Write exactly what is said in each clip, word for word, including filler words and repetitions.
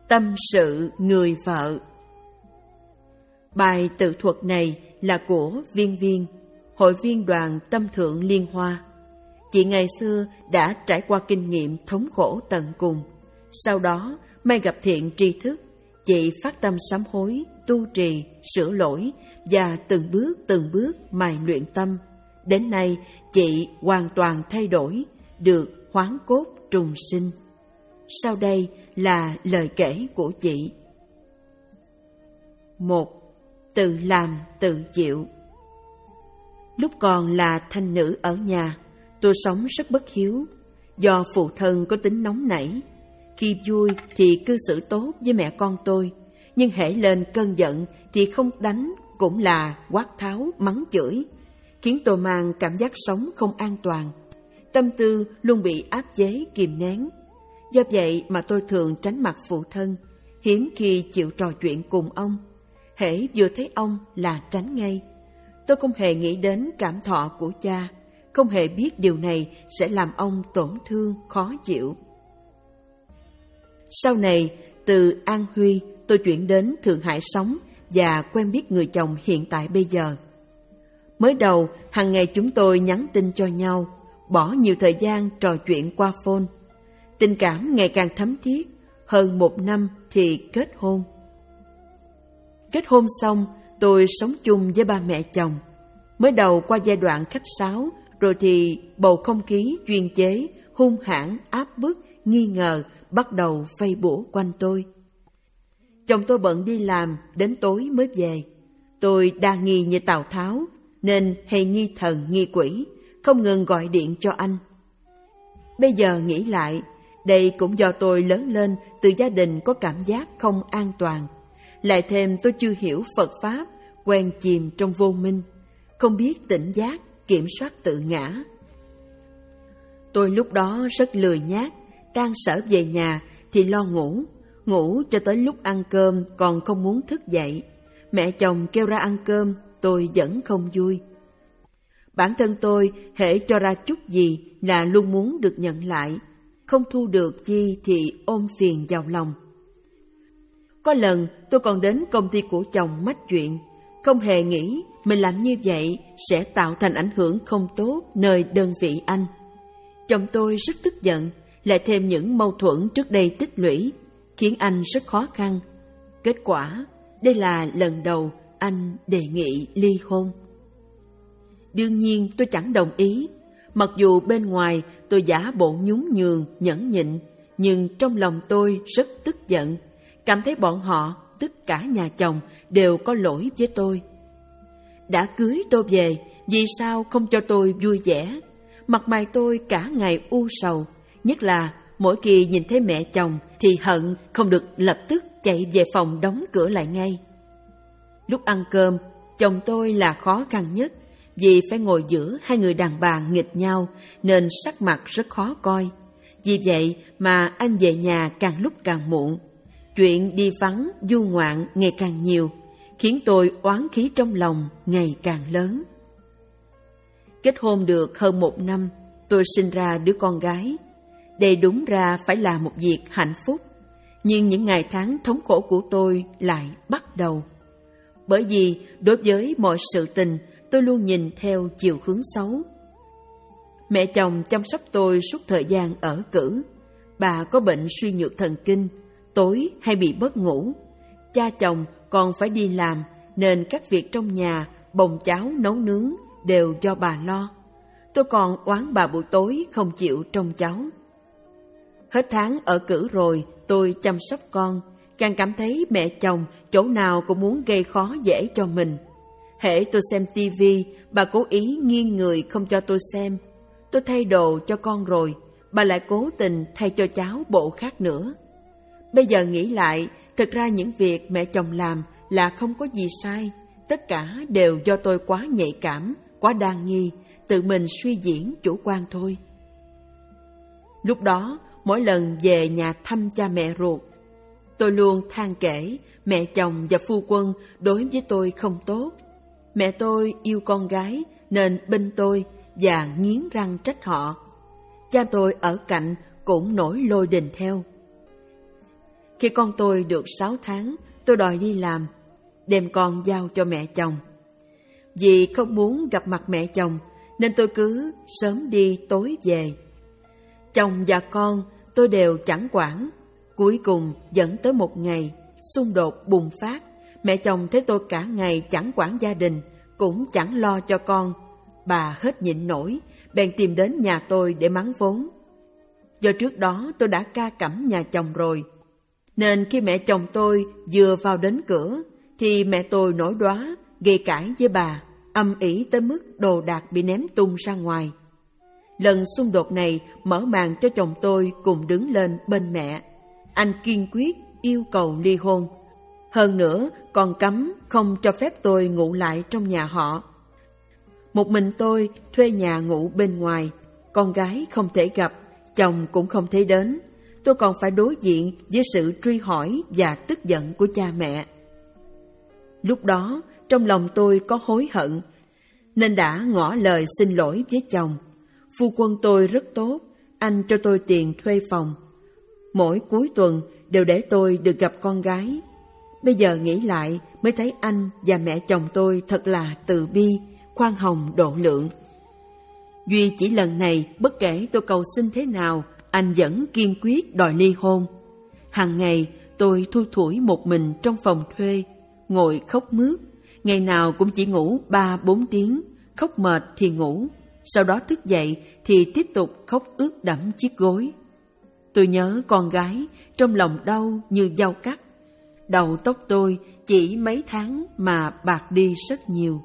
Tâm sự người vợ. Bài tự thuật này là của Viên Viên, hội viên đoàn Tâm Thượng Liên Hoa. Chị ngày xưa đã trải qua kinh nghiệm thống khổ tận cùng. Sau đó, may gặp thiện tri thức, chị phát tâm sám hối, tu trì, sửa lỗi và từng bước từng bước mài luyện tâm. Đến nay, chị hoàn toàn thay đổi, được hoán cốt trùng sinh. Sau đây là lời kể của chị. Một. Tự làm tự chịu. Lúc còn là thanh nữ ở nhà, tôi sống rất bất hiếu. Do phụ thân có tính nóng nảy, khi vui thì cư xử tốt với mẹ con tôi, nhưng hễ lên cơn giận thì không đánh cũng là quát tháo mắng chửi, khiến tôi mang cảm giác sống không an toàn. Tâm tư luôn bị áp chế kìm nén. Do vậy mà tôi thường tránh mặt phụ thân, hiếm khi chịu trò chuyện cùng ông. Hễ vừa thấy ông là tránh ngay. Tôi không hề nghĩ đến cảm thọ của cha, không hề biết điều này sẽ làm ông tổn thương, khó chịu. Sau này, từ An Huy, tôi chuyển đến Thượng Hải sống và quen biết người chồng hiện tại bây giờ. Mới đầu, hàng ngày chúng tôi nhắn tin cho nhau, bỏ nhiều thời gian trò chuyện qua phone. Tình cảm ngày càng thấm thiết, hơn một năm thì kết hôn. Kết hôn xong, tôi sống chung với ba mẹ chồng. Mới đầu qua giai đoạn khách sáo, rồi thì bầu không khí chuyên chế, hung hãn, áp bức, nghi ngờ bắt đầu vây bủa quanh tôi. Chồng tôi bận đi làm, đến tối mới về. Tôi đa nghi như Tào Tháo, nên hay nghi thần nghi quỷ, không ngừng gọi điện cho anh. Bây giờ nghĩ lại, đây cũng do tôi lớn lên từ gia đình có cảm giác không an toàn. Lại thêm tôi chưa hiểu Phật Pháp, quen chìm trong vô minh, không biết tỉnh giác, kiểm soát tự ngã. Tôi lúc đó rất lười nhác, tan sở về nhà thì lo ngủ, ngủ cho tới lúc ăn cơm còn không muốn thức dậy. Mẹ chồng kêu ra ăn cơm, tôi vẫn không vui. Bản thân tôi hễ cho ra chút gì là luôn muốn được nhận lại, không thu được chi thì ôm phiền vào lòng. Có lần tôi còn đến công ty của chồng mách chuyện, không hề nghĩ mình làm như vậy sẽ tạo thành ảnh hưởng không tốt nơi đơn vị anh. Chồng tôi rất tức giận, lại thêm những mâu thuẫn trước đây tích lũy, khiến anh rất khó khăn. Kết quả, đây là lần đầu anh đề nghị ly hôn. Đương nhiên tôi chẳng đồng ý, mặc dù bên ngoài tôi giả bộ nhún nhường, nhẫn nhịn, nhưng trong lòng tôi rất tức giận, cảm thấy bọn họ, tất cả nhà chồng, đều có lỗi với tôi. Đã cưới tôi về, vì sao không cho tôi vui vẻ? Mặt mày tôi cả ngày u sầu, nhất là mỗi khi nhìn thấy mẹ chồng thì hận không được lập tức chạy về phòng đóng cửa lại ngay. Lúc ăn cơm, chồng tôi là khó khăn nhất, vì phải ngồi giữa hai người đàn bà nghịch nhau nên sắc mặt rất khó coi. Vì vậy mà anh về nhà càng lúc càng muộn. Chuyện đi vắng, du ngoạn ngày càng nhiều, khiến tôi oán khí trong lòng ngày càng lớn. Kết hôn được hơn một năm, tôi sinh ra đứa con gái. Đây đúng ra phải là một việc hạnh phúc, nhưng những ngày tháng thống khổ của tôi lại bắt đầu. Bởi vì đối với mọi sự tình, tôi luôn nhìn theo chiều hướng xấu. Mẹ chồng chăm sóc tôi suốt thời gian ở cữ. Bà có bệnh suy nhược thần kinh, tối hay bị mất ngủ. Cha chồng còn phải đi làm, nên các việc trong nhà, bồng cháo, nấu nướng đều do bà lo. Tôi còn oán bà buổi tối không chịu trông cháu. Hết tháng ở cữ rồi, tôi chăm sóc con, càng cảm thấy mẹ chồng chỗ nào cũng muốn gây khó dễ cho mình. Hễ tôi xem tivi, bà cố ý nghiêng người không cho tôi xem. Tôi thay đồ cho con rồi, bà lại cố tình thay cho cháu bộ khác nữa. Bây giờ nghĩ lại, thật ra những việc mẹ chồng làm là không có gì sai. Tất cả đều do tôi quá nhạy cảm, quá đa nghi, tự mình suy diễn chủ quan thôi. Lúc đó, mỗi lần về nhà thăm cha mẹ ruột, tôi luôn than kể mẹ chồng và phu quân đối với tôi không tốt. Mẹ tôi yêu con gái nên bênh tôi và nghiến răng trách họ. Cha tôi ở cạnh cũng nổi lôi đình theo. Khi con tôi được sáu tháng, tôi đòi đi làm, đem con giao cho mẹ chồng. Vì không muốn gặp mặt mẹ chồng, nên tôi cứ sớm đi tối về. Chồng và con tôi đều chẳng quản. Cuối cùng dẫn tới một ngày, xung đột bùng phát. Mẹ chồng thấy tôi cả ngày chẳng quản gia đình, cũng chẳng lo cho con. Bà hết nhịn nổi, bèn tìm đến nhà tôi để mắng vốn. Do trước đó tôi đã ca cẩm nhà chồng rồi, nên khi mẹ chồng tôi vừa vào đến cửa, thì mẹ tôi nổi đoá, gây cãi với bà, âm ỉ tới mức đồ đạc bị ném tung ra ngoài. Lần xung đột này mở màn cho chồng tôi cùng đứng lên bên mẹ. Anh kiên quyết yêu cầu ly hôn. Hơn nữa còn cấm không cho phép tôi ngủ lại trong nhà họ. Một mình tôi thuê nhà ngủ bên ngoài, con gái không thể gặp, chồng cũng không thể đến. Tôi còn phải đối diện với sự truy hỏi và tức giận của cha mẹ. Lúc đó trong lòng tôi có hối hận, nên đã ngỏ lời xin lỗi với chồng. Phu quân tôi rất tốt, anh cho tôi tiền thuê phòng. Mỗi cuối tuần đều để tôi được gặp con gái. Bây giờ nghĩ lại mới thấy anh và mẹ chồng tôi thật là từ bi, khoan hồng độ lượng. Duy chỉ lần này, bất kể tôi cầu xin thế nào, anh vẫn kiên quyết đòi ly hôn. Hàng ngày tôi thui thủi một mình trong phòng thuê, ngồi khóc mướt. Ngày nào cũng chỉ ngủ ba bốn tiếng, khóc mệt thì ngủ, sau đó thức dậy thì tiếp tục khóc ướt đẫm chiếc gối. Tôi nhớ con gái, trong lòng đau như dao cắt. Đầu tóc tôi chỉ mấy tháng mà bạc đi rất nhiều.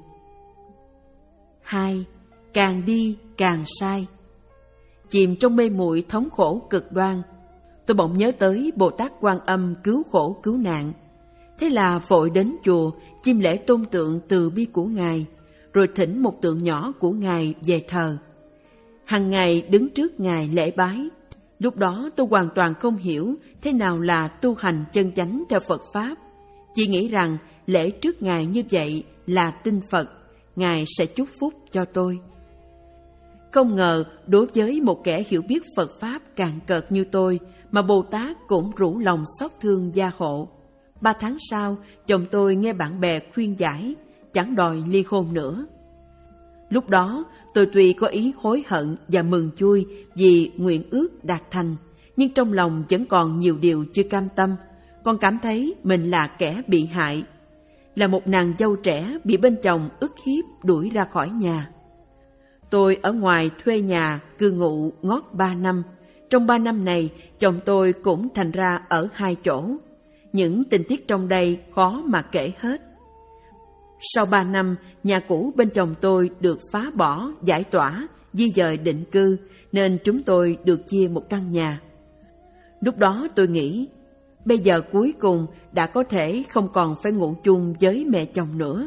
Hai, càng đi càng sai. Chìm trong mê muội thống khổ cực đoan, tôi bỗng nhớ tới Bồ Tát Quan Âm cứu khổ cứu nạn. Thế là vội đến chùa chiêm lễ tôn tượng từ bi của Ngài, rồi thỉnh một tượng nhỏ của Ngài về thờ. Hằng ngày đứng trước Ngài lễ bái. Lúc đó tôi hoàn toàn không hiểu thế nào là tu hành chân chánh theo Phật Pháp. Chỉ nghĩ rằng lễ trước Ngài như vậy là tin Phật, Ngài sẽ chúc phúc cho tôi. Không ngờ đối với một kẻ hiểu biết Phật Pháp cạn cợt như tôi mà Bồ Tát cũng rủ lòng xót thương gia hộ. Ba tháng sau, chồng tôi nghe bạn bè khuyên giải, chẳng đòi ly hôn nữa. Lúc đó, tôi tuy có ý hối hận và mừng vui vì nguyện ước đạt thành, nhưng trong lòng vẫn còn nhiều điều chưa cam tâm, còn cảm thấy mình là kẻ bị hại. Là một nàng dâu trẻ bị bên chồng ức hiếp đuổi ra khỏi nhà. Tôi ở ngoài thuê nhà cư ngụ ngót ba năm. Trong ba năm này, chồng tôi cũng thành ra ở hai chỗ. Những tình tiết trong đây khó mà kể hết. Sau ba năm, nhà cũ bên chồng tôi được phá bỏ, giải tỏa, di dời định cư, nên chúng tôi được chia một căn nhà. Lúc đó tôi nghĩ, bây giờ cuối cùng đã có thể không còn phải ngủ chung với mẹ chồng nữa.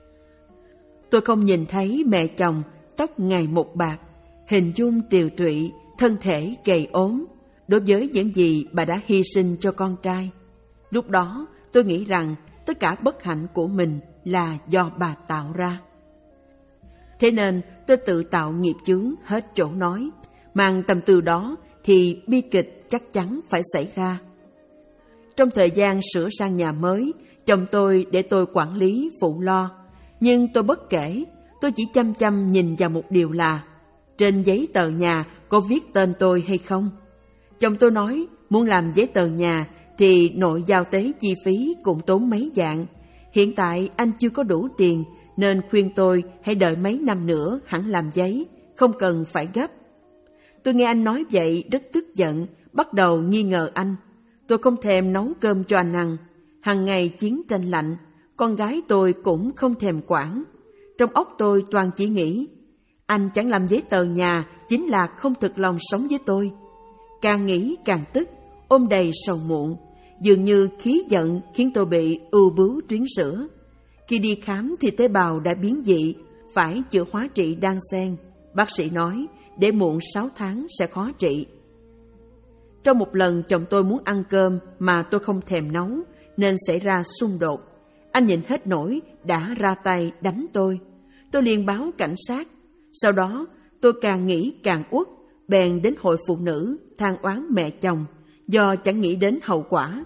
Tôi không nhìn thấy mẹ chồng, tóc ngày một bạc, hình dung tiều tụy, thân thể gầy ốm, đối với những gì bà đã hy sinh cho con trai. Lúc đó tôi nghĩ rằng tất cả bất hạnh của mình là do bà tạo ra. Thế nên tôi tự tạo nghiệp chướng hết chỗ nói, mang tâm tư đó thì bi kịch chắc chắn phải xảy ra. Trong thời gian sửa sang nhà mới, chồng tôi để tôi quản lý phụ lo, nhưng tôi bất kể. Tôi chỉ chăm chăm nhìn vào một điều là trên giấy tờ nhà có viết tên tôi hay không. Chồng tôi nói muốn làm giấy tờ nhà thì nội giao tế chi phí cũng tốn mấy vạn. Hiện tại anh chưa có đủ tiền, nên khuyên tôi hãy đợi mấy năm nữa hẳn làm giấy, không cần phải gấp. Tôi nghe anh nói vậy rất tức giận, bắt đầu nghi ngờ anh. Tôi không thèm nấu cơm cho anh ăn, hằng ngày chiến tranh lạnh, con gái tôi cũng không thèm quản. Trong óc tôi toàn chỉ nghĩ, anh chẳng làm giấy tờ nhà chính là không thực lòng sống với tôi. Càng nghĩ càng tức, ôm đầy sầu muộn, dường như khí giận khiến tôi bị ưu bướu tuyến sữa. Khi đi khám thì tế bào đã biến dị, phải chữa hóa trị đan xen. Bác sĩ nói để muộn sáu tháng sẽ khó trị. Trong một lần chồng tôi muốn ăn cơm mà tôi không thèm nấu, nên xảy ra xung đột. Anh nhìn hết nổi đã ra tay đánh tôi. Tôi liền báo cảnh sát. Sau đó tôi càng nghĩ càng uất, bèn đến hội phụ nữ than oán mẹ chồng do chẳng nghĩ đến hậu quả,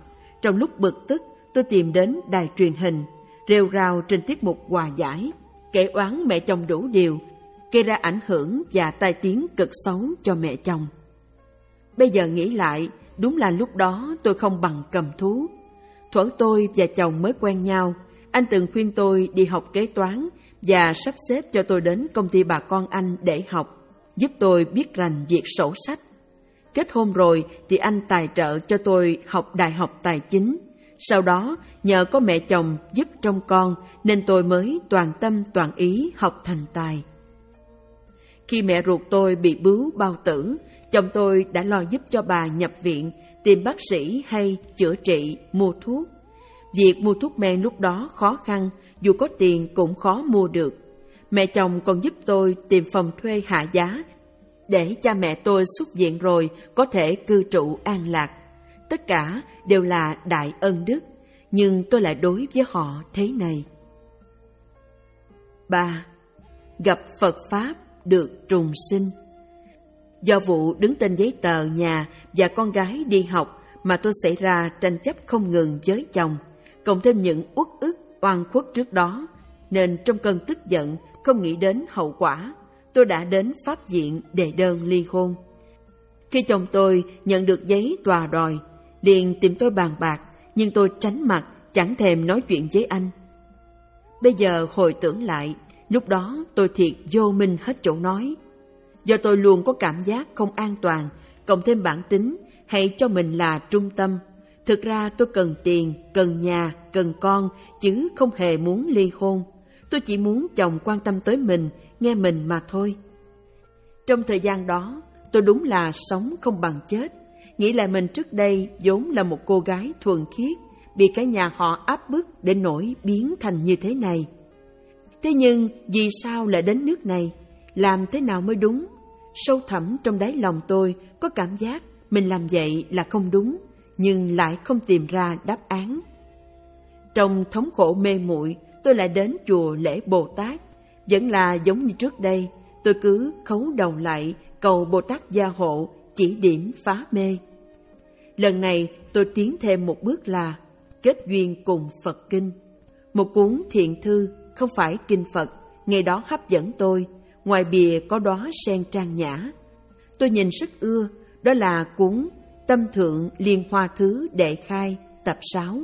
Trong lúc bực tức, tôi tìm đến đài truyền hình, rêu rao trên tiết mục hòa giải, kể oán mẹ chồng đủ điều, gây ra ảnh hưởng và tai tiếng cực xấu cho mẹ chồng. Bây giờ nghĩ lại, đúng là lúc đó tôi không bằng cầm thú. Thuở tôi và chồng mới quen nhau, anh từng khuyên tôi đi học kế toán và sắp xếp cho tôi đến công ty bà con anh để học, giúp tôi biết rành việc sổ sách. Kết hôn rồi thì anh tài trợ cho tôi học đại học tài chính. Sau đó nhờ có mẹ chồng giúp trông con nên tôi mới toàn tâm toàn ý học thành tài. Khi mẹ ruột tôi bị bướu bao tử, chồng tôi đã lo giúp cho bà nhập viện, tìm bác sĩ hay chữa trị, mua thuốc. Việc mua thuốc men lúc đó khó khăn, dù có tiền cũng khó mua được. Mẹ chồng còn giúp tôi tìm phòng thuê hạ giá, để cha mẹ tôi xuất viện rồi có thể cư trụ an lạc. Tất cả đều là đại ân đức, nhưng tôi lại đối với họ thế này. Ba. Gặp Phật Pháp được trùng sinh. Do vụ đứng tên giấy tờ nhà và con gái đi học mà tôi xảy ra tranh chấp không ngừng với chồng, cộng thêm những uất ức oan khuất trước đó, nên trong cơn tức giận không nghĩ đến hậu quả, tôi đã đến pháp viện đề đơn ly hôn. Khi chồng tôi nhận được giấy tòa đòi, liền tìm tôi bàn bạc, nhưng tôi tránh mặt, chẳng thèm nói chuyện với anh. Bây giờ hồi tưởng lại, lúc đó tôi thiệt vô minh hết chỗ nói. Do tôi luôn có cảm giác không an toàn, cộng thêm bản tính hay cho mình là trung tâm. Thực ra tôi cần tiền, cần nhà, cần con, chứ không hề muốn ly hôn. Tôi chỉ muốn chồng quan tâm tới mình, nghe mình mà thôi. Trong thời gian đó, tôi đúng là sống không bằng chết. Nghĩ lại mình trước đây vốn là một cô gái thuần khiết, bị cả nhà họ áp bức đến nỗi biến thành như thế này. Thế nhưng vì sao lại đến nước này? Làm thế nào mới đúng? Sâu thẳm trong đáy lòng tôi có cảm giác mình làm vậy là không đúng, nhưng lại không tìm ra đáp án. Trong thống khổ mê muội, tôi lại đến chùa lễ Bồ Tát. Vẫn là giống như trước đây, tôi cứ khấu đầu lại cầu Bồ Tát gia hộ, chỉ điểm phá mê. Lần này tôi tiến thêm một bước là kết duyên cùng Phật Kinh. Một cuốn thiện thư, không phải kinh Phật, ngày đó hấp dẫn tôi. Ngoài bìa có đóa sen trang nhã. Tôi nhìn rất ưa, đó là cuốn Tâm Thượng Liên Hoa Thứ Đệ Khai tập sáu.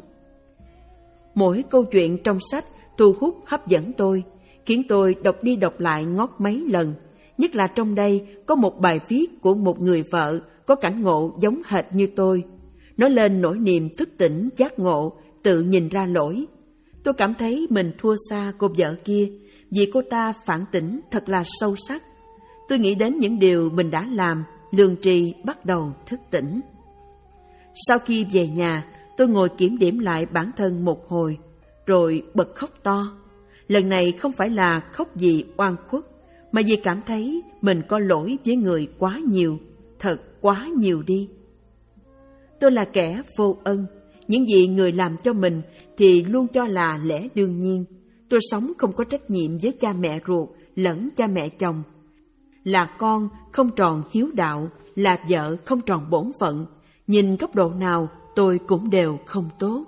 Mỗi câu chuyện trong sách thu hút hấp dẫn tôi, khiến tôi đọc đi đọc lại ngót mấy lần. Nhất là trong đây có một bài viết của một người vợ có cảnh ngộ giống hệt như tôi. Nói lên nỗi niềm thức tỉnh giác ngộ, tự nhìn ra lỗi. Tôi cảm thấy mình thua xa cô vợ kia, vì cô ta phản tỉnh thật là sâu sắc. Tôi nghĩ đến những điều mình đã làm, lương tri bắt đầu thức tỉnh. Sau khi về nhà, tôi ngồi kiểm điểm lại bản thân một hồi, rồi bật khóc to. Lần này không phải là khóc vì oan khuất, mà vì cảm thấy mình có lỗi với người quá nhiều, thật quá nhiều đi. Tôi là kẻ vô ân, những gì người làm cho mình thì luôn cho là lẽ đương nhiên. Tôi sống không có trách nhiệm với cha mẹ ruột lẫn cha mẹ chồng. Là con không tròn hiếu đạo, là vợ không tròn bổn phận. Nhìn góc độ nào tôi cũng đều không tốt.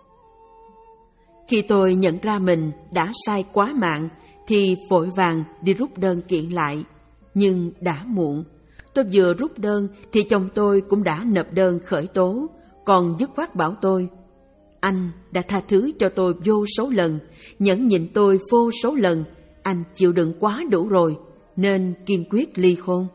Khi tôi nhận ra mình đã sai quá mạng thì vội vàng đi rút đơn kiện lại. Nhưng đã muộn. Tôi vừa rút đơn thì chồng tôi cũng đã nộp đơn khởi tố, còn dứt khoát bảo tôi: anh đã tha thứ cho tôi vô số lần, nhẫn nhịn tôi vô số lần, anh chịu đựng quá đủ rồi, nên kiên quyết ly hôn.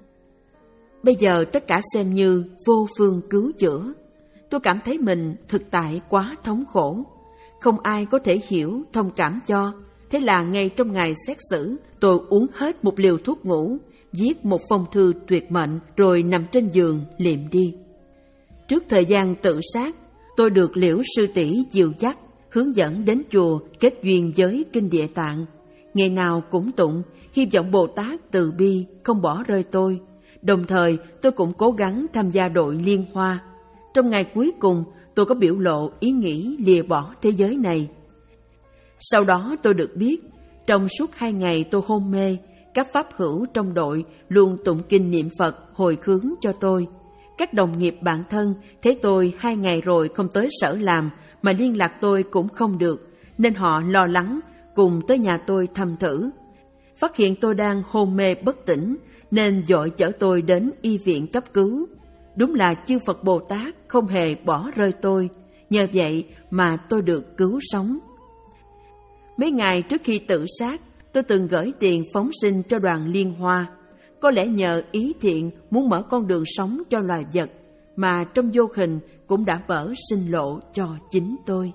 Bây giờ tất cả xem như vô phương cứu chữa. Tôi cảm thấy mình thực tại quá thống khổ, không ai có thể hiểu, thông cảm cho. Thế là ngay trong ngày xét xử, tôi uống hết một liều thuốc ngủ, viết một phong thư tuyệt mệnh, rồi nằm trên giường liệm đi. Trước thời gian tự sát, tôi được Liễu sư tỷ dìu dắt, hướng dẫn đến chùa kết duyên với kinh Địa Tạng. Ngày nào cũng tụng, hy vọng Bồ Tát từ bi không bỏ rơi tôi. Đồng thời tôi cũng cố gắng tham gia đội liên hoa. Trong ngày cuối cùng, tôi có biểu lộ ý nghĩ lìa bỏ thế giới này. Sau đó tôi được biết, trong suốt hai ngày tôi hôn mê, các pháp hữu trong đội luôn tụng kinh niệm Phật hồi hướng cho tôi. Các đồng nghiệp bạn thân thấy tôi hai ngày rồi không tới sở làm mà liên lạc tôi cũng không được, nên họ lo lắng cùng tới nhà tôi thăm thử. Phát hiện tôi đang hôn mê bất tỉnh nên vội chở tôi đến y viện cấp cứu. Đúng là chư Phật Bồ Tát không hề bỏ rơi tôi, nhờ vậy mà tôi được cứu sống. Mấy ngày trước khi tự sát, tôi từng gửi tiền phóng sinh cho đoàn Liên Hoa. Có lẽ nhờ ý thiện muốn mở con đường sống cho loài vật, mà trong vô hình cũng đã mở sinh lộ cho chính tôi.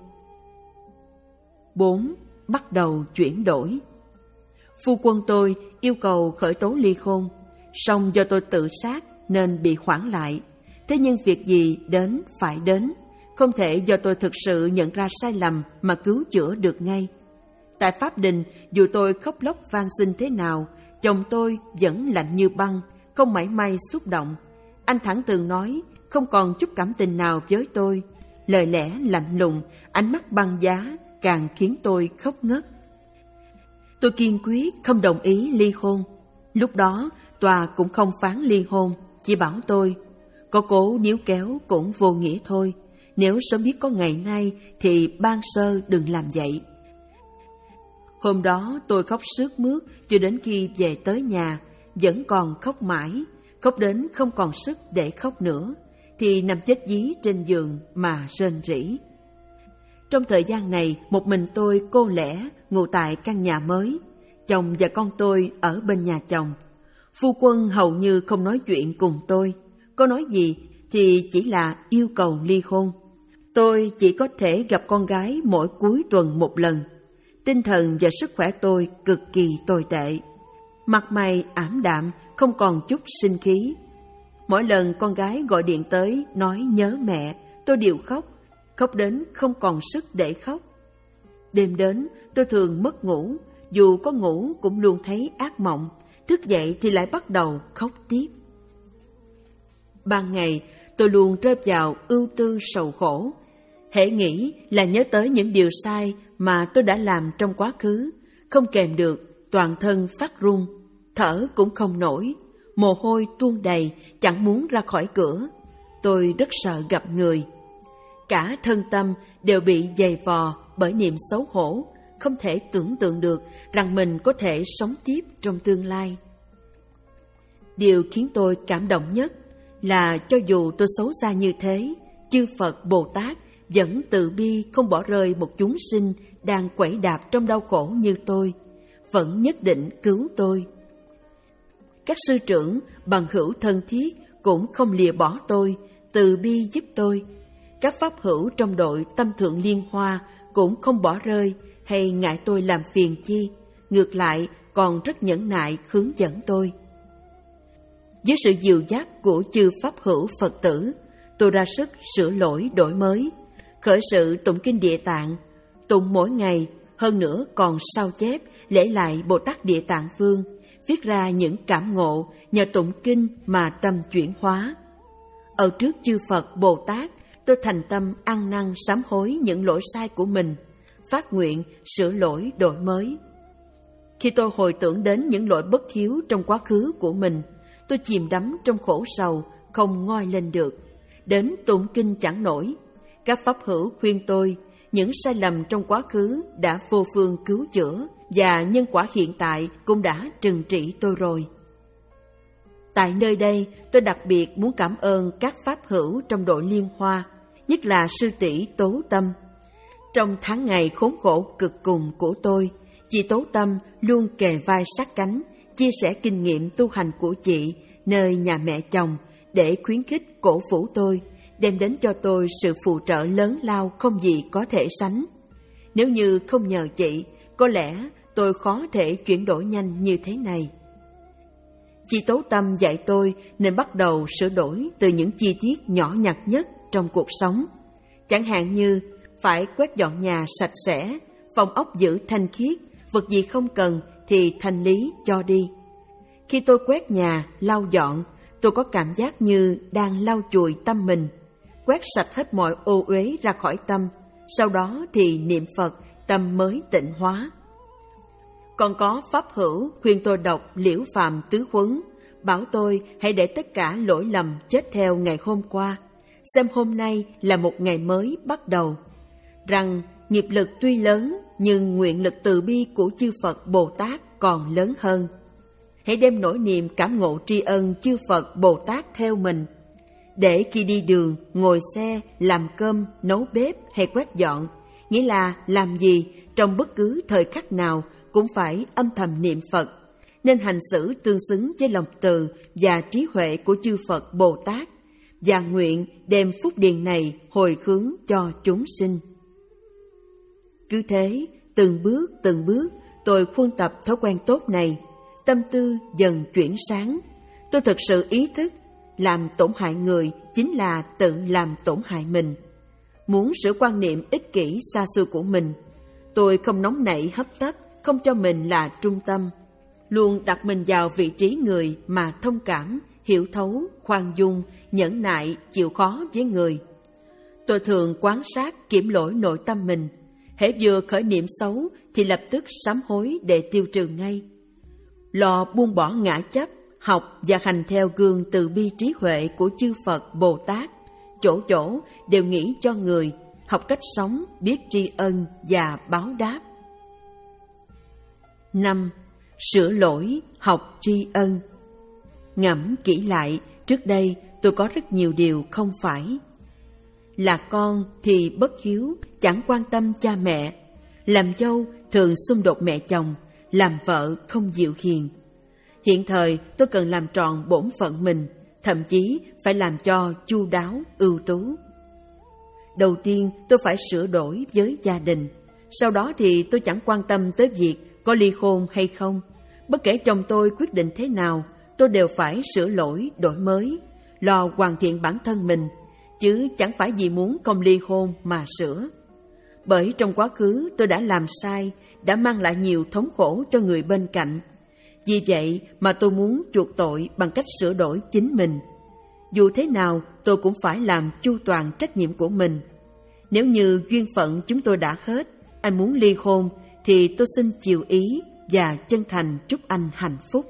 bốn. Bắt đầu chuyển đổi. Phu quân tôi yêu cầu khởi tố ly hôn, song do tôi tự sát nên bị hoãn lại. Thế nhưng việc gì đến phải đến, không thể do tôi thực sự nhận ra sai lầm mà cứu chữa được ngay. Tại pháp đình, dù tôi khóc lóc van xin thế nào, chồng tôi vẫn lạnh như băng, không mảy may xúc động. Anh thẳng thừng nói không còn chút cảm tình nào với tôi. Lời lẽ lạnh lùng, ánh mắt băng giá càng khiến tôi khóc ngất. Tôi kiên quyết không đồng ý ly hôn. Lúc đó tòa cũng không phán ly hôn, chỉ bảo tôi có cố níu kéo cũng vô nghĩa thôi. Nếu sớm biết có ngày nay thì ban sơ đừng làm vậy. Hôm đó tôi khóc sướt mướt cho đến khi về tới nhà, vẫn còn khóc mãi, khóc đến không còn sức để khóc nữa, thì nằm chết dí trên giường mà rên rỉ. Trong thời gian này, một mình tôi cô lẻ ngủ tại căn nhà mới. Chồng và con tôi ở bên nhà chồng. Phu quân hầu như không nói chuyện cùng tôi. Có nói gì thì chỉ là yêu cầu ly hôn. Tôi chỉ có thể gặp con gái mỗi cuối tuần một lần. Tinh thần và sức khỏe tôi cực kỳ tồi tệ. Mặt mày ảm đạm, không còn chút sinh khí. Mỗi lần con gái gọi điện tới nói nhớ mẹ, tôi đều khóc, khóc đến không còn sức để khóc. Đêm đến tôi thường mất ngủ, dù có ngủ cũng luôn thấy ác mộng, thức dậy thì lại bắt đầu khóc tiếp. Ban ngày tôi luôn rơi vào ưu tư sầu khổ. Hễ nghĩ là nhớ tới những điều sai mà tôi đã làm trong quá khứ, không kèm được, toàn thân phát run, thở cũng không nổi, mồ hôi tuôn đầy, chẳng muốn ra khỏi cửa. Tôi rất sợ gặp người. Cả thân tâm đều bị dày vò bởi niềm xấu hổ, không thể tưởng tượng được rằng mình có thể sống tiếp trong tương lai. Điều khiến tôi cảm động nhất là cho dù tôi xấu xa như thế, chư Phật Bồ Tát vẫn từ bi không bỏ rơi một chúng sinh đang quẩy đạp trong đau khổ như tôi, vẫn nhất định cứu tôi. Các sư trưởng, bằng hữu thân thiết cũng không lìa bỏ tôi, từ bi giúp tôi. Các pháp hữu trong đội Tâm Thượng Liên Hoa cũng không bỏ rơi hay ngại tôi làm phiền chi, ngược lại còn rất nhẫn nại hướng dẫn tôi. Với sự dìu dắt của chư pháp hữu Phật tử, tôi ra sức sửa lỗi đổi mới, khởi sự tụng kinh Địa Tạng, tụng mỗi ngày, hơn nữa còn sao chép lễ lại Bồ Tát Địa Tạng Vương, viết ra những cảm ngộ nhờ tụng kinh mà tâm chuyển hóa. Ở trước chư Phật Bồ Tát, tôi thành tâm ăn năn sám hối những lỗi sai của mình, phát nguyện sửa lỗi đổi mới. Khi tôi hồi tưởng đến những lỗi bất hiếu trong quá khứ của mình, tôi chìm đắm trong khổ sầu, không ngoi lên được, đến tụng kinh chẳng nổi. Các pháp hữu khuyên tôi, những sai lầm trong quá khứ đã vô phương cứu chữa, và nhân quả hiện tại cũng đã trừng trị tôi rồi. Tại nơi đây, tôi đặc biệt muốn cảm ơn các pháp hữu trong đội Liên Hoa, nhất là sư tỷ Tố Tâm. Trong tháng ngày khốn khổ cực cùng của tôi, chị Tố Tâm luôn kề vai sát cánh, chia sẻ kinh nghiệm tu hành của chị nơi nhà mẹ chồng để khuyến khích cổ vũ tôi, đem đến cho tôi sự phù trợ lớn lao không gì có thể sánh. Nếu như không nhờ chị, có lẽ tôi khó thể chuyển đổi nhanh như thế này. Chị Tố Tâm dạy tôi nên bắt đầu sửa đổi từ những chi tiết nhỏ nhặt nhất trong cuộc sống. Chẳng hạn như phải quét dọn nhà sạch sẽ, phòng ốc giữ thanh khiết, vật gì không cần thì thanh lý cho đi. Khi tôi quét nhà, lau dọn, tôi có cảm giác như đang lau chùi tâm mình, quét sạch hết mọi ô uế ra khỏi tâm, sau đó thì niệm Phật, tâm mới tịnh hóa. Còn có pháp hữu khuyên tôi đọc Liễu Phàm Tứ Huấn, bảo tôi hãy để tất cả lỗi lầm chết theo ngày hôm qua, xem hôm nay là một ngày mới bắt đầu, rằng nghiệp lực tuy lớn nhưng nguyện lực từ bi của chư Phật Bồ Tát còn lớn hơn. Hãy đem nỗi niềm cảm ngộ tri ân chư Phật Bồ Tát theo mình, để khi đi đường, ngồi xe, làm cơm, nấu bếp hay quét dọn, nghĩa là làm gì trong bất cứ thời khắc nào cũng phải âm thầm niệm Phật, nên hành xử tương xứng với lòng từ và trí huệ của chư Phật Bồ Tát, và nguyện đem phúc điền này hồi hướng cho chúng sinh. Cứ thế, từng bước từng bước, tôi khuôn tập thói quen tốt này, tâm tư dần chuyển sáng. Tôi thực sự ý thức, làm tổn hại người chính là tự làm tổn hại mình. Muốn sửa quan niệm ích kỷ xa xưa của mình, tôi không nóng nảy hấp tấp, không cho mình là trung tâm, luôn đặt mình vào vị trí người mà thông cảm, hiểu thấu, khoan dung, nhẫn nại, chịu khó với người. Tôi thường quan sát kiểm lỗi nội tâm mình, hễ vừa khởi niệm xấu thì lập tức sám hối để tiêu trừ ngay. Lo buông bỏ ngã chấp, học và hành theo gương từ bi trí huệ của chư Phật Bồ Tát, chỗ chỗ đều nghĩ cho người, học cách sống, biết tri ân và báo đáp. Năm. Sửa lỗi, học tri ân. Ngẫm kỹ lại, trước đây tôi có rất nhiều điều không phải. Là con thì bất hiếu, chẳng quan tâm cha mẹ. Làm dâu thường xung đột mẹ chồng, làm vợ không dịu hiền. Hiện thời tôi cần làm tròn bổn phận mình, thậm chí phải làm cho chu đáo, ưu tú. Đầu tiên tôi phải sửa đổi với gia đình, sau đó thì tôi chẳng quan tâm tới việc có ly hôn hay không. Bất kể chồng tôi quyết định thế nào, tôi đều phải sửa lỗi, đổi mới, lo hoàn thiện bản thân mình, chứ chẳng phải vì muốn không ly hôn mà sửa. Bởi trong quá khứ tôi đã làm sai, đã mang lại nhiều thống khổ cho người bên cạnh. Vì vậy mà tôi muốn chuộc tội bằng cách sửa đổi chính mình. Dù thế nào tôi cũng phải làm chu toàn trách nhiệm của mình. Nếu như duyên phận chúng tôi đã hết, anh muốn ly hôn thì tôi xin chiều ý và chân thành chúc anh hạnh phúc.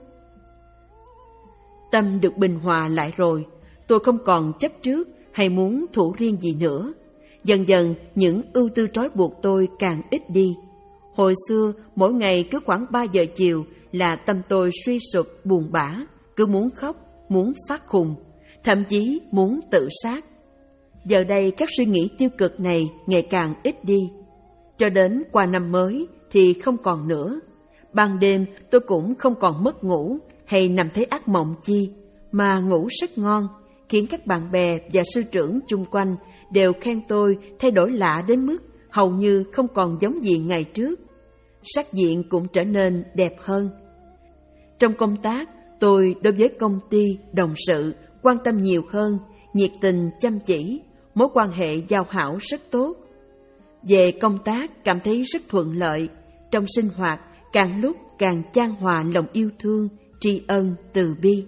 Tâm được bình hòa lại rồi, tôi không còn chấp trước hay muốn thủ riêng gì nữa. Dần dần những ưu tư trói buộc tôi càng ít đi. Hồi xưa mỗi ngày cứ khoảng ba giờ chiều là tâm tôi suy sụp buồn bã, cứ muốn khóc, muốn phát khùng, thậm chí muốn tự sát. Giờ đây các suy nghĩ tiêu cực này ngày càng ít đi. Cho đến qua năm mới thì không còn nữa. Ban đêm tôi cũng không còn mất ngủ hay nằm thấy ác mộng chi, mà ngủ rất ngon, khiến các bạn bè và sư trưởng chung quanh đều khen tôi thay đổi lạ đến mức hầu như không còn giống gì ngày trước. Sắc diện cũng trở nên đẹp hơn. Trong công tác, tôi đối với công ty, đồng sự quan tâm nhiều hơn, nhiệt tình, chăm chỉ, mối quan hệ giao hảo rất tốt. Về công tác cảm thấy rất thuận lợi, trong sinh hoạt càng lúc càng chan hòa lòng yêu thương, tri ân, từ bi.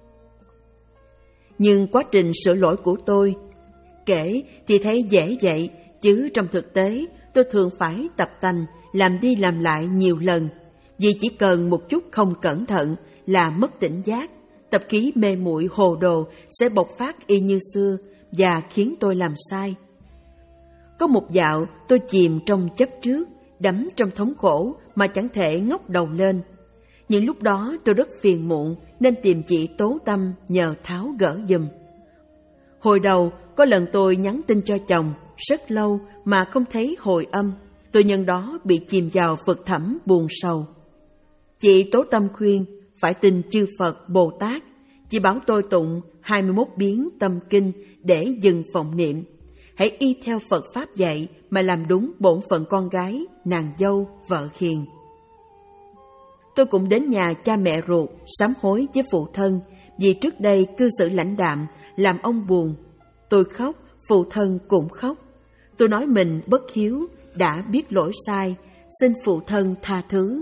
Nhưng quá trình sửa lỗi của tôi, kể thì thấy dễ vậy, chứ trong thực tế tôi thường phải tập tành, làm đi làm lại nhiều lần, vì chỉ cần một chút không cẩn thận là mất tỉnh giác, tập khí mê muội hồ đồ sẽ bộc phát y như xưa và khiến tôi làm sai. Có một dạo tôi chìm trong chấp trước, đắm trong thống khổ mà chẳng thể ngóc đầu lên. Những lúc đó tôi rất phiền muộn nên tìm chị Tố Tâm nhờ tháo gỡ giùm. Hồi đầu có lần tôi nhắn tin cho chồng rất lâu mà không thấy hồi âm. Tôi nhân đó bị chìm vào vực thẳm buồn sầu. Chị Tố Tâm khuyên phải tin chư Phật Bồ Tát. Chị bảo tôi tụng hai mươi mốt biến tâm kinh để dừng vọng niệm. Hãy y theo Phật Pháp dạy mà làm đúng bổn phận con gái, nàng dâu, vợ hiền. Tôi cũng đến nhà cha mẹ ruột sám hối với phụ thân vì trước đây cư xử lãnh đạm làm ông buồn. Tôi khóc, phụ thân cũng khóc. Tôi nói mình bất hiếu, đã biết lỗi sai, xin phụ thân tha thứ.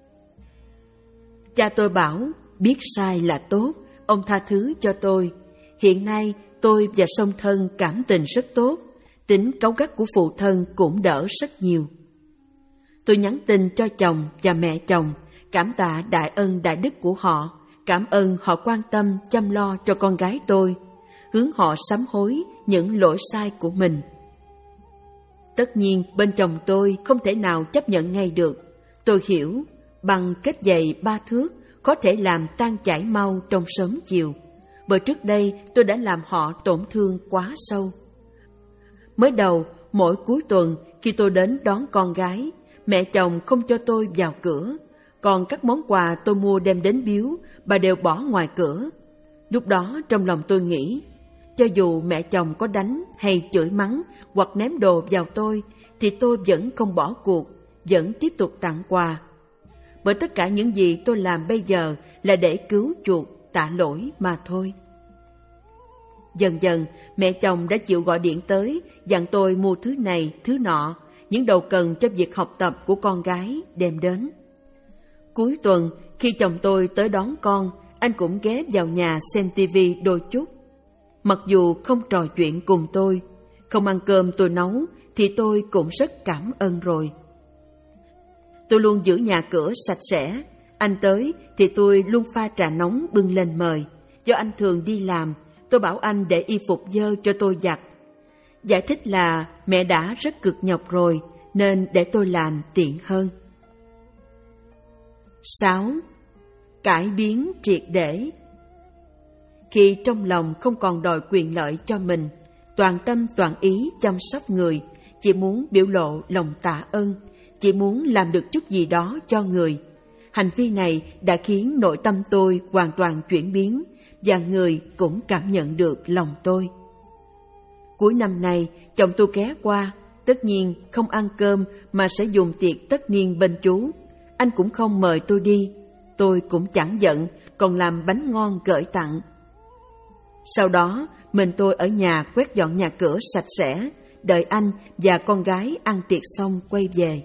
Cha tôi bảo biết sai là tốt, ông tha thứ cho tôi. Hiện nay tôi và song thân cảm tình rất tốt, tính cáu gắt của phụ thân cũng đỡ rất nhiều. Tôi nhắn tin cho chồng và mẹ chồng, cảm tạ đại ân đại đức của họ, cảm ơn họ quan tâm chăm lo cho con gái tôi, hướng họ sám hối những lỗi sai của mình. Tất nhiên bên chồng tôi không thể nào chấp nhận ngay được. Tôi hiểu, bằng kết giày ba thước có thể làm tan chảy mau trong sớm chiều, bởi trước đây tôi đã làm họ tổn thương quá sâu. Mới đầu, mỗi cuối tuần khi tôi đến đón con gái, mẹ chồng không cho tôi vào cửa, còn các món quà tôi mua đem đến biếu, bà đều bỏ ngoài cửa. Lúc đó trong lòng tôi nghĩ, cho dù mẹ chồng có đánh hay chửi mắng hoặc ném đồ vào tôi, thì tôi vẫn không bỏ cuộc, vẫn tiếp tục tặng quà. Bởi tất cả những gì tôi làm bây giờ là để cứu chuộc, tạ lỗi mà thôi. Dần dần, mẹ chồng đã chịu gọi điện tới, dặn tôi mua thứ này, thứ nọ, những đồ cần cho việc học tập của con gái đem đến. Cuối tuần, khi chồng tôi tới đón con, anh cũng ghé vào nhà xem tivi đôi chút. Mặc dù không trò chuyện cùng tôi, không ăn cơm tôi nấu, thì tôi cũng rất cảm ơn rồi. Tôi luôn giữ nhà cửa sạch sẽ. Anh tới thì tôi luôn pha trà nóng bưng lên mời. Do anh thường đi làm, tôi bảo anh để y phục dơ cho tôi giặt. Giải thích là mẹ đã rất cực nhọc rồi, nên để tôi làm tiện hơn. sáu. Cải biến triệt để. Khi trong lòng không còn đòi quyền lợi cho mình, toàn tâm toàn ý chăm sóc người, chỉ muốn biểu lộ lòng tạ ơn, chỉ muốn làm được chút gì đó cho người. Hành vi này đã khiến nội tâm tôi hoàn toàn chuyển biến, và người cũng cảm nhận được lòng tôi. Cuối năm nay, chồng tôi ghé qua, tất nhiên không ăn cơm mà sẽ dùng tiệc tất niên bên chú. Anh cũng không mời tôi đi, tôi cũng chẳng giận, còn làm bánh ngon gửi tặng. Sau đó, mình tôi ở nhà quét dọn nhà cửa sạch sẽ, đợi anh và con gái ăn tiệc xong quay về.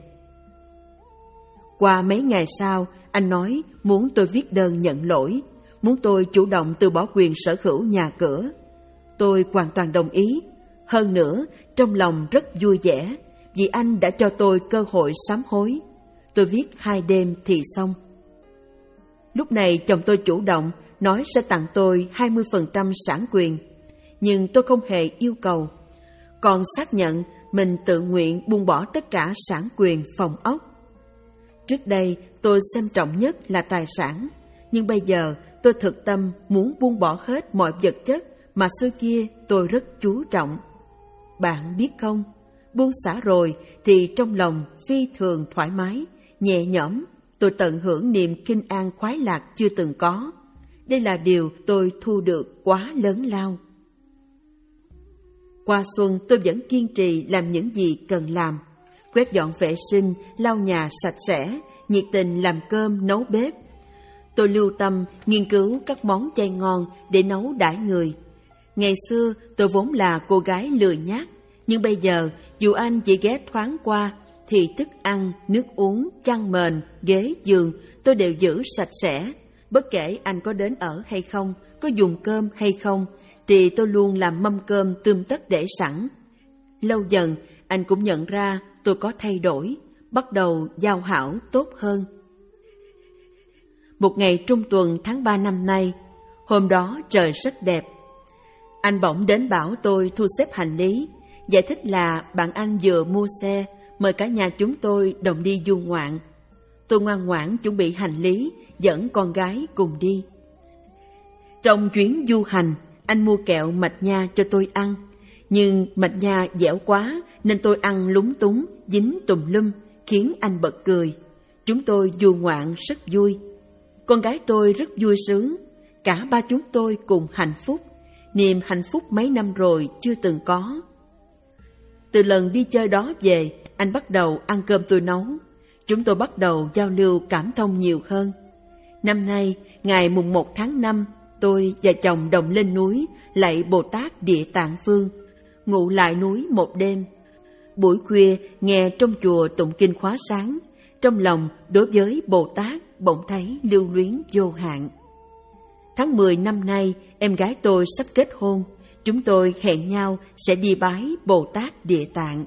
Qua mấy ngày sau, anh nói muốn tôi viết đơn nhận lỗi, muốn tôi chủ động từ bỏ quyền sở hữu nhà cửa. Tôi hoàn toàn đồng ý. Hơn nữa, trong lòng rất vui vẻ, vì anh đã cho tôi cơ hội sám hối. Tôi viết hai đêm thì xong. Lúc này chồng tôi chủ động nói sẽ tặng tôi hai mươi phần trăm sản quyền, nhưng tôi không hề yêu cầu. Còn xác nhận mình tự nguyện buông bỏ tất cả sản quyền phòng ốc. Trước đây tôi xem trọng nhất là tài sản, nhưng bây giờ tôi thực tâm muốn buông bỏ hết mọi vật chất mà xưa kia tôi rất chú trọng. Bạn biết không, buông xả rồi thì trong lòng phi thường thoải mái, nhẹ nhõm. Tôi tận hưởng niềm kinh an khoái lạc chưa từng có. Đây là điều tôi thu được quá lớn lao. Qua xuân tôi vẫn kiên trì làm những gì cần làm. Quét dọn vệ sinh, lau nhà sạch sẽ, nhiệt tình làm cơm, nấu bếp. Tôi lưu tâm nghiên cứu các món chay ngon để nấu đãi người. Ngày xưa tôi vốn là cô gái lười nhác, nhưng bây giờ dù anh chỉ ghé thoáng qua thì thức ăn, nước uống, chăn mền, ghế, giường tôi đều giữ sạch sẽ. Bất kể anh có đến ở hay không, có dùng cơm hay không, thì tôi luôn làm mâm cơm tươm tất để sẵn. Lâu dần anh cũng nhận ra tôi có thay đổi, bắt đầu giao hảo tốt hơn. Một ngày trung tuần tháng ba năm nay, hôm đó trời rất đẹp. Anh bỗng đến bảo tôi thu xếp hành lý, giải thích là bạn anh vừa mua xe, mời cả nhà chúng tôi đồng đi du ngoạn. Tôi ngoan ngoãn chuẩn bị hành lý, dẫn con gái cùng đi. Trong chuyến du hành, anh mua kẹo mạch nha cho tôi ăn, nhưng mạch nha dẻo quá nên tôi ăn lúng túng, dính tùm lum, khiến anh bật cười. Chúng tôi du ngoạn rất vui. Con gái tôi rất vui sướng, cả ba chúng tôi cùng hạnh phúc, niềm hạnh phúc mấy năm rồi chưa từng có. Từ lần đi chơi đó về, anh bắt đầu ăn cơm tôi nấu. Chúng tôi bắt đầu giao lưu cảm thông nhiều hơn. Năm nay, ngày mùng một tháng năm, tôi và chồng đồng lên núi lạy Bồ Tát Địa Tạng Vương, ngụ lại núi một đêm. Buổi khuya nghe trong chùa tụng kinh khóa sáng, trong lòng đối với Bồ Tát bỗng thấy lưu luyến vô hạn. Tháng mười năm nay, em gái tôi sắp kết hôn, chúng tôi hẹn nhau sẽ đi bái Bồ Tát Địa Tạng.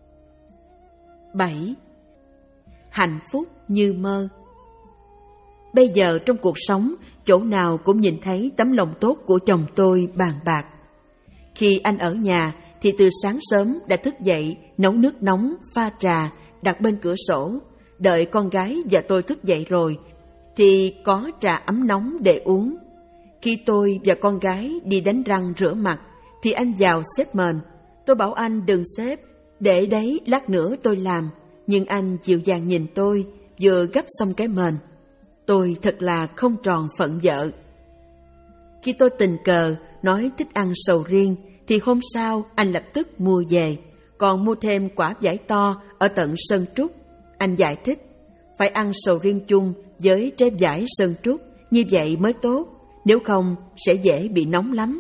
bảy. Hạnh phúc như mơ. Bây giờ trong cuộc sống, chỗ nào cũng nhìn thấy tấm lòng tốt của chồng tôi bàn bạc. Khi anh ở nhà thì từ sáng sớm đã thức dậy, nấu nước nóng, pha trà, đặt bên cửa sổ. Đợi con gái và tôi thức dậy rồi thì có trà ấm nóng để uống. Khi tôi và con gái đi đánh răng rửa mặt thì anh vào xếp mền. Tôi bảo anh đừng xếp, để đấy lát nữa tôi làm. Nhưng anh dịu dàng nhìn tôi, vừa gấp xong cái mền. Tôi thật là không tròn phận vợ. Khi tôi tình cờ nói thích ăn sầu riêng thì hôm sau anh lập tức mua về, còn mua thêm quả vải to ở tận Sơn Trúc. Anh giải thích, phải ăn sầu riêng chung với trái vải Sơn Trúc, như vậy mới tốt, nếu không sẽ dễ bị nóng lắm.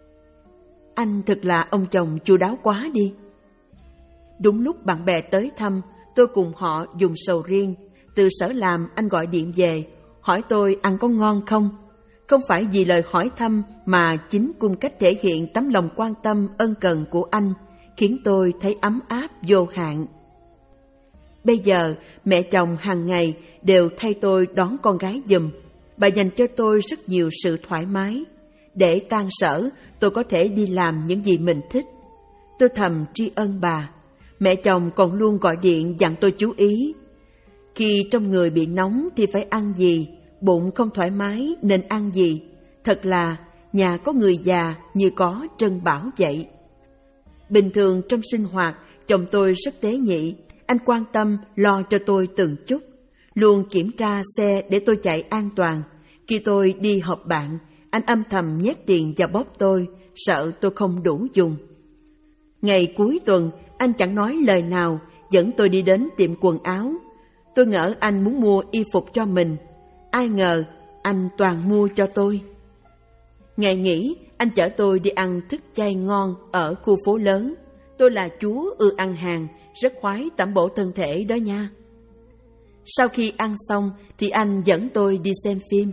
Anh thật là ông chồng chu đáo quá đi. Đúng lúc bạn bè tới thăm, tôi cùng họ dùng sầu riêng. Từ sở làm anh gọi điện về, hỏi tôi ăn có ngon không. Không phải vì lời hỏi thăm mà chính cung cách thể hiện tấm lòng quan tâm ân cần của anh khiến tôi thấy ấm áp vô hạn. Bây giờ mẹ chồng hàng ngày đều thay tôi đón con gái giùm. Bà dành cho tôi rất nhiều sự thoải mái. Để tan sở, tôi có thể đi làm những gì mình thích. Tôi thầm tri ân bà. Mẹ chồng còn luôn gọi điện dặn tôi chú ý. Khi trong người bị nóng thì phải ăn gì, bụng không thoải mái nên ăn gì. Thật là nhà có người già như có trân bảo vậy. Bình thường trong sinh hoạt, chồng tôi rất tế nhị. Anh quan tâm lo cho tôi từng chút, luôn kiểm tra xe để tôi chạy an toàn. Khi tôi đi họp bạn, anh âm thầm nhét tiền vào bóp tôi, sợ tôi không đủ dùng. Ngày cuối tuần, anh chẳng nói lời nào, dẫn tôi đi đến tiệm quần áo. Tôi ngỡ anh muốn mua y phục cho mình, ai ngờ anh toàn mua cho tôi. Ngày nghỉ, anh chở tôi đi ăn thức chay ngon ở khu phố lớn. Tôi là chúa ưa ăn hàng, rất khoái tẩm bổ thân thể đó nha. Sau khi ăn xong thì anh dẫn tôi đi xem phim.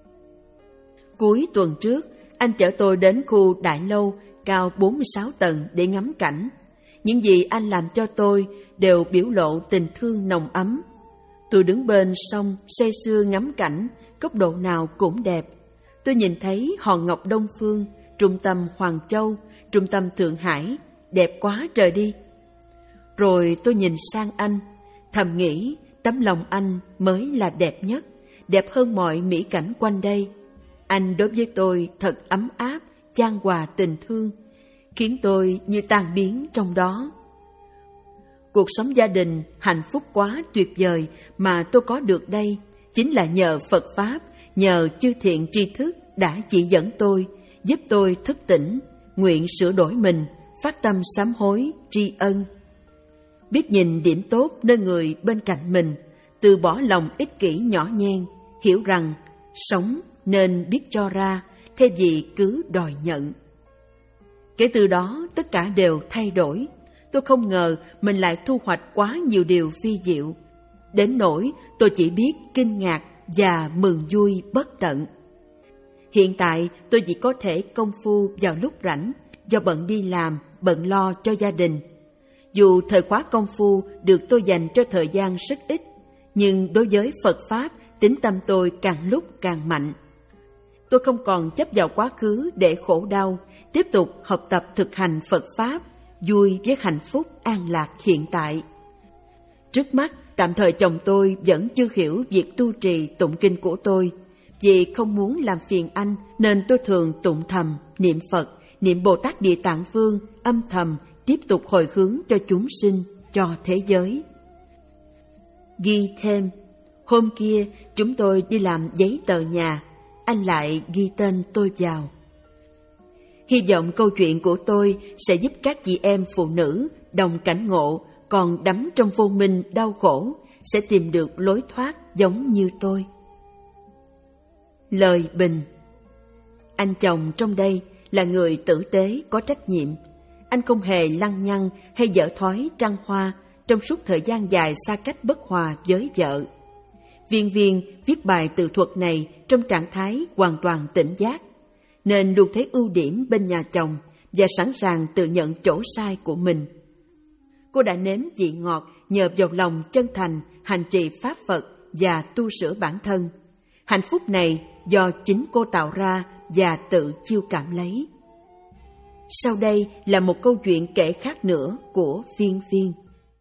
Cuối tuần trước, anh chở tôi đến khu đại lâu cao bốn mươi sáu tầng để ngắm cảnh. Những gì anh làm cho tôi đều biểu lộ tình thương nồng ấm. Tôi đứng bên sông say sưa ngắm cảnh, góc độ nào cũng đẹp. Tôi nhìn thấy hòn ngọc Đông Phương, trung tâm Hoàng Châu, trung tâm Thượng Hải, đẹp quá trời đi. Rồi tôi nhìn sang anh, thầm nghĩ tấm lòng anh mới là đẹp nhất, đẹp hơn mọi mỹ cảnh quanh đây. Anh đối với tôi thật ấm áp, chan hòa tình thương, khiến tôi như tan biến trong đó. Cuộc sống gia đình hạnh phúc quá tuyệt vời mà tôi có được đây chính là nhờ Phật Pháp, nhờ chư thiện tri thức đã chỉ dẫn tôi, giúp tôi thức tỉnh, nguyện sửa đổi mình, phát tâm sám hối, tri ân. Biết nhìn điểm tốt nơi người bên cạnh mình, từ bỏ lòng ích kỷ nhỏ nhen, hiểu rằng sống nên biết cho ra, thay vì cứ đòi nhận. Kể từ đó tất cả đều thay đổi. Tôi không ngờ mình lại thu hoạch quá nhiều điều phi diệu. Đến nỗi tôi chỉ biết kinh ngạc và mừng vui bất tận. Hiện tại tôi chỉ có thể công phu vào lúc rảnh, do bận đi làm, bận lo cho gia đình. Dù thời khóa công phu được tôi dành cho thời gian rất ít, nhưng đối với Phật Pháp, tín tâm tôi càng lúc càng mạnh. Tôi không còn chấp vào quá khứ để khổ đau, tiếp tục học tập thực hành Phật Pháp, vui với hạnh phúc an lạc hiện tại. Trước mắt, tạm thời chồng tôi vẫn chưa hiểu việc tu trì tụng kinh của tôi. Vì không muốn làm phiền anh nên tôi thường tụng thầm, niệm Phật, niệm Bồ Tát Địa Tạng Vương, âm thầm tiếp tục hồi hướng cho chúng sinh, cho thế giới. Ghi thêm, hôm kia chúng tôi đi làm giấy tờ nhà, anh lại ghi tên tôi vào. Hy vọng câu chuyện của tôi sẽ giúp các chị em phụ nữ đồng cảnh ngộ còn đắm trong vô minh đau khổ sẽ tìm được lối thoát giống như tôi. Lời bình. Anh chồng trong đây là người tử tế có trách nhiệm. Anh không hề lăng nhăng hay dở thói trăng hoa trong suốt thời gian dài xa cách bất hòa với vợ. Viên Viên viết bài tự thuật này trong trạng thái hoàn toàn tỉnh giác, nên luôn thấy ưu điểm bên nhà chồng và sẵn sàng tự nhận chỗ sai của mình. Cô đã nếm vị ngọt nhờ vào lòng chân thành hành trì Pháp Phật và tu sửa bản thân. Hạnh phúc này do chính cô tạo ra và tự chiêu cảm lấy. Sau đây là một câu chuyện kể khác nữa của Viên Viên.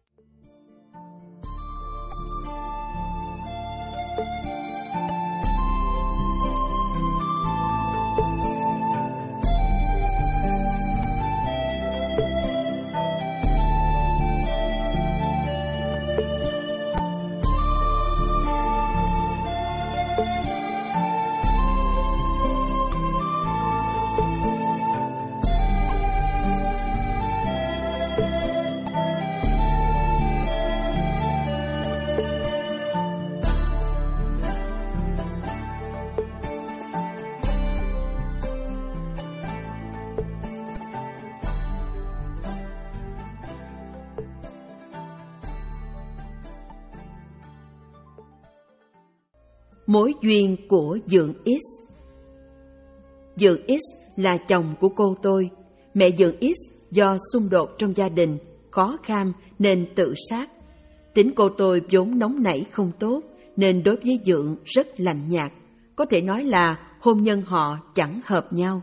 Mối duyên của Dượng X. Dượng X là chồng của cô tôi. Mẹ Dượng X do xung đột trong gia đình, khó kham nên tự sát. Tính cô tôi vốn nóng nảy không tốt nên đối với Dượng rất lạnh nhạt. Có thể nói là hôn nhân họ chẳng hợp nhau.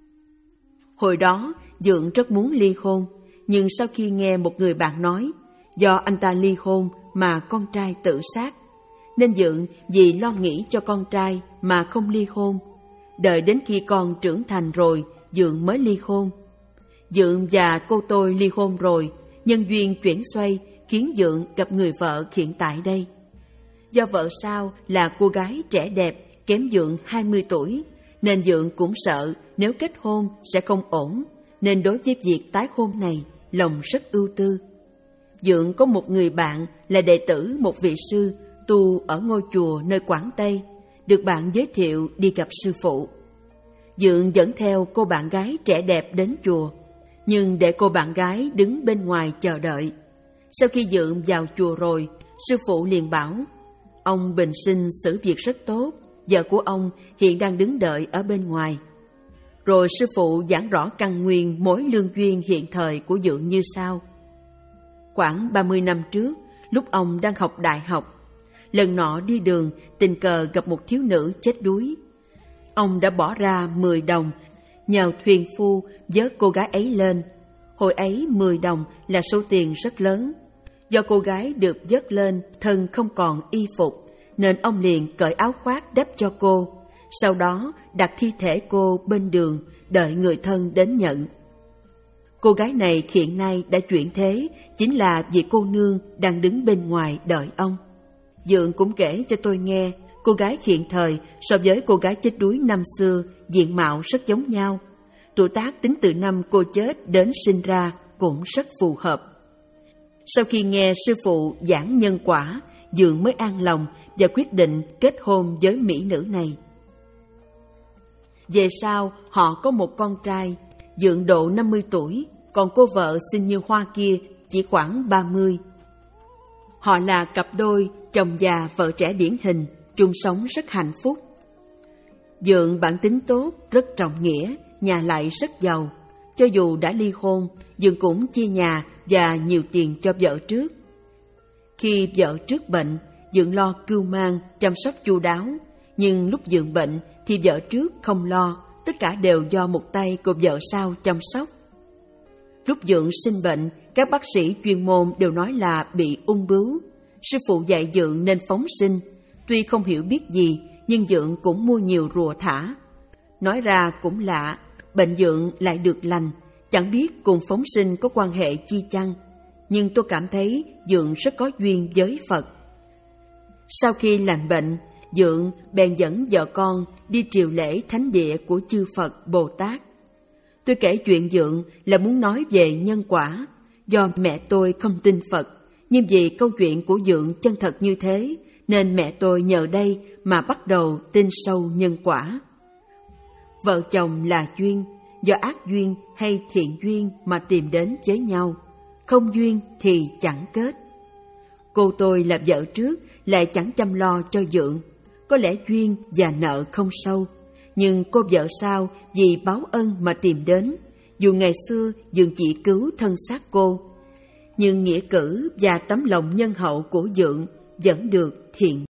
Hồi đó Dượng rất muốn ly hôn, nhưng sau khi nghe một người bạn nói do anh ta ly hôn mà con trai tự sát, nên Dượng vì lo nghĩ cho con trai mà không ly hôn. Đợi đến khi con trưởng thành rồi, Dượng mới ly hôn. Dượng và cô tôi ly hôn rồi, nhân duyên chuyển xoay khiến Dượng gặp người vợ hiện tại đây. Do vợ sau là cô gái trẻ đẹp, kém Dượng hai mươi tuổi, nên Dượng cũng sợ nếu kết hôn sẽ không ổn, nên đối với việc tái hôn này, lòng rất ưu tư. Dượng có một người bạn là đệ tử một vị sư tu ở ngôi chùa nơi Quảng Tây, được bạn giới thiệu đi gặp sư phụ. Dượng dẫn theo cô bạn gái trẻ đẹp đến chùa, nhưng để cô bạn gái đứng bên ngoài chờ đợi. Sau khi Dượng vào chùa rồi, sư phụ liền bảo, ông bình sinh xử việc rất tốt, vợ của ông hiện đang đứng đợi ở bên ngoài. Rồi sư phụ giảng rõ căn nguyên mối lương duyên hiện thời của Dượng như sau. Khoảng ba mươi năm trước, lúc ông đang học đại học, lần nọ đi đường tình cờ gặp một thiếu nữ chết đuối. Ông đã bỏ ra mười đồng nhờ thuyền phu vớt cô gái ấy lên. Hồi ấy mười đồng là số tiền rất lớn. Do cô gái được vớt lên thân không còn y phục, nên ông liền cởi áo khoác đắp cho cô, sau đó đặt thi thể cô bên đường đợi người thân đến nhận. Cô gái này hiện nay đã chuyển thế, chính là vị cô nương đang đứng bên ngoài đợi ông. Dượng cũng kể cho tôi nghe, cô gái hiện thời so với cô gái chết đuối năm xưa, diện mạo rất giống nhau. Tuổi tác tính từ năm cô chết đến sinh ra cũng rất phù hợp. Sau khi nghe sư phụ giảng nhân quả, Dượng mới an lòng và quyết định kết hôn với mỹ nữ này. Về sau, họ có một con trai, Dượng độ năm mươi tuổi, còn cô vợ xinh như hoa kia chỉ khoảng ba mươi. Họ là cặp đôi chồng già vợ trẻ điển hình, chung sống rất hạnh phúc. Dượng bản tính tốt, rất trọng nghĩa, nhà lại rất giàu. Cho dù đã ly hôn, Dượng cũng chia nhà và nhiều tiền cho vợ trước. Khi vợ trước bệnh, Dượng lo cưu mang, chăm sóc chu đáo. Nhưng lúc Dượng bệnh thì vợ trước không lo, tất cả đều do một tay cô vợ sau chăm sóc. Lúc Dượng sinh bệnh, các bác sĩ chuyên môn đều nói là bị ung bướu. Sư phụ dạy Dượng nên phóng sinh. Tuy không hiểu biết gì, nhưng Dượng cũng mua nhiều rùa thả. Nói ra cũng lạ, bệnh Dượng lại được lành, chẳng biết cùng phóng sinh có quan hệ chi chăng. Nhưng tôi cảm thấy Dượng rất có duyên với Phật. Sau khi lành bệnh, Dượng bèn dẫn vợ con đi triều lễ thánh địa của chư Phật Bồ Tát. Tôi kể chuyện Dượng là muốn nói về nhân quả. Do mẹ tôi không tin Phật, nhưng vì câu chuyện của Dượng chân thật như thế, nên mẹ tôi nhờ đây mà bắt đầu tin sâu nhân quả. Vợ chồng là duyên, do ác duyên hay thiện duyên mà tìm đến với nhau, không duyên thì chẳng kết. Cô tôi là vợ trước lại chẳng chăm lo cho Dượng, có lẽ duyên và nợ không sâu, nhưng cô vợ sau vì báo ân mà tìm đến. Dù ngày xưa Dượng chỉ cứu thân xác cô, nhưng nghĩa cử và tấm lòng nhân hậu của Dượng vẫn được thiện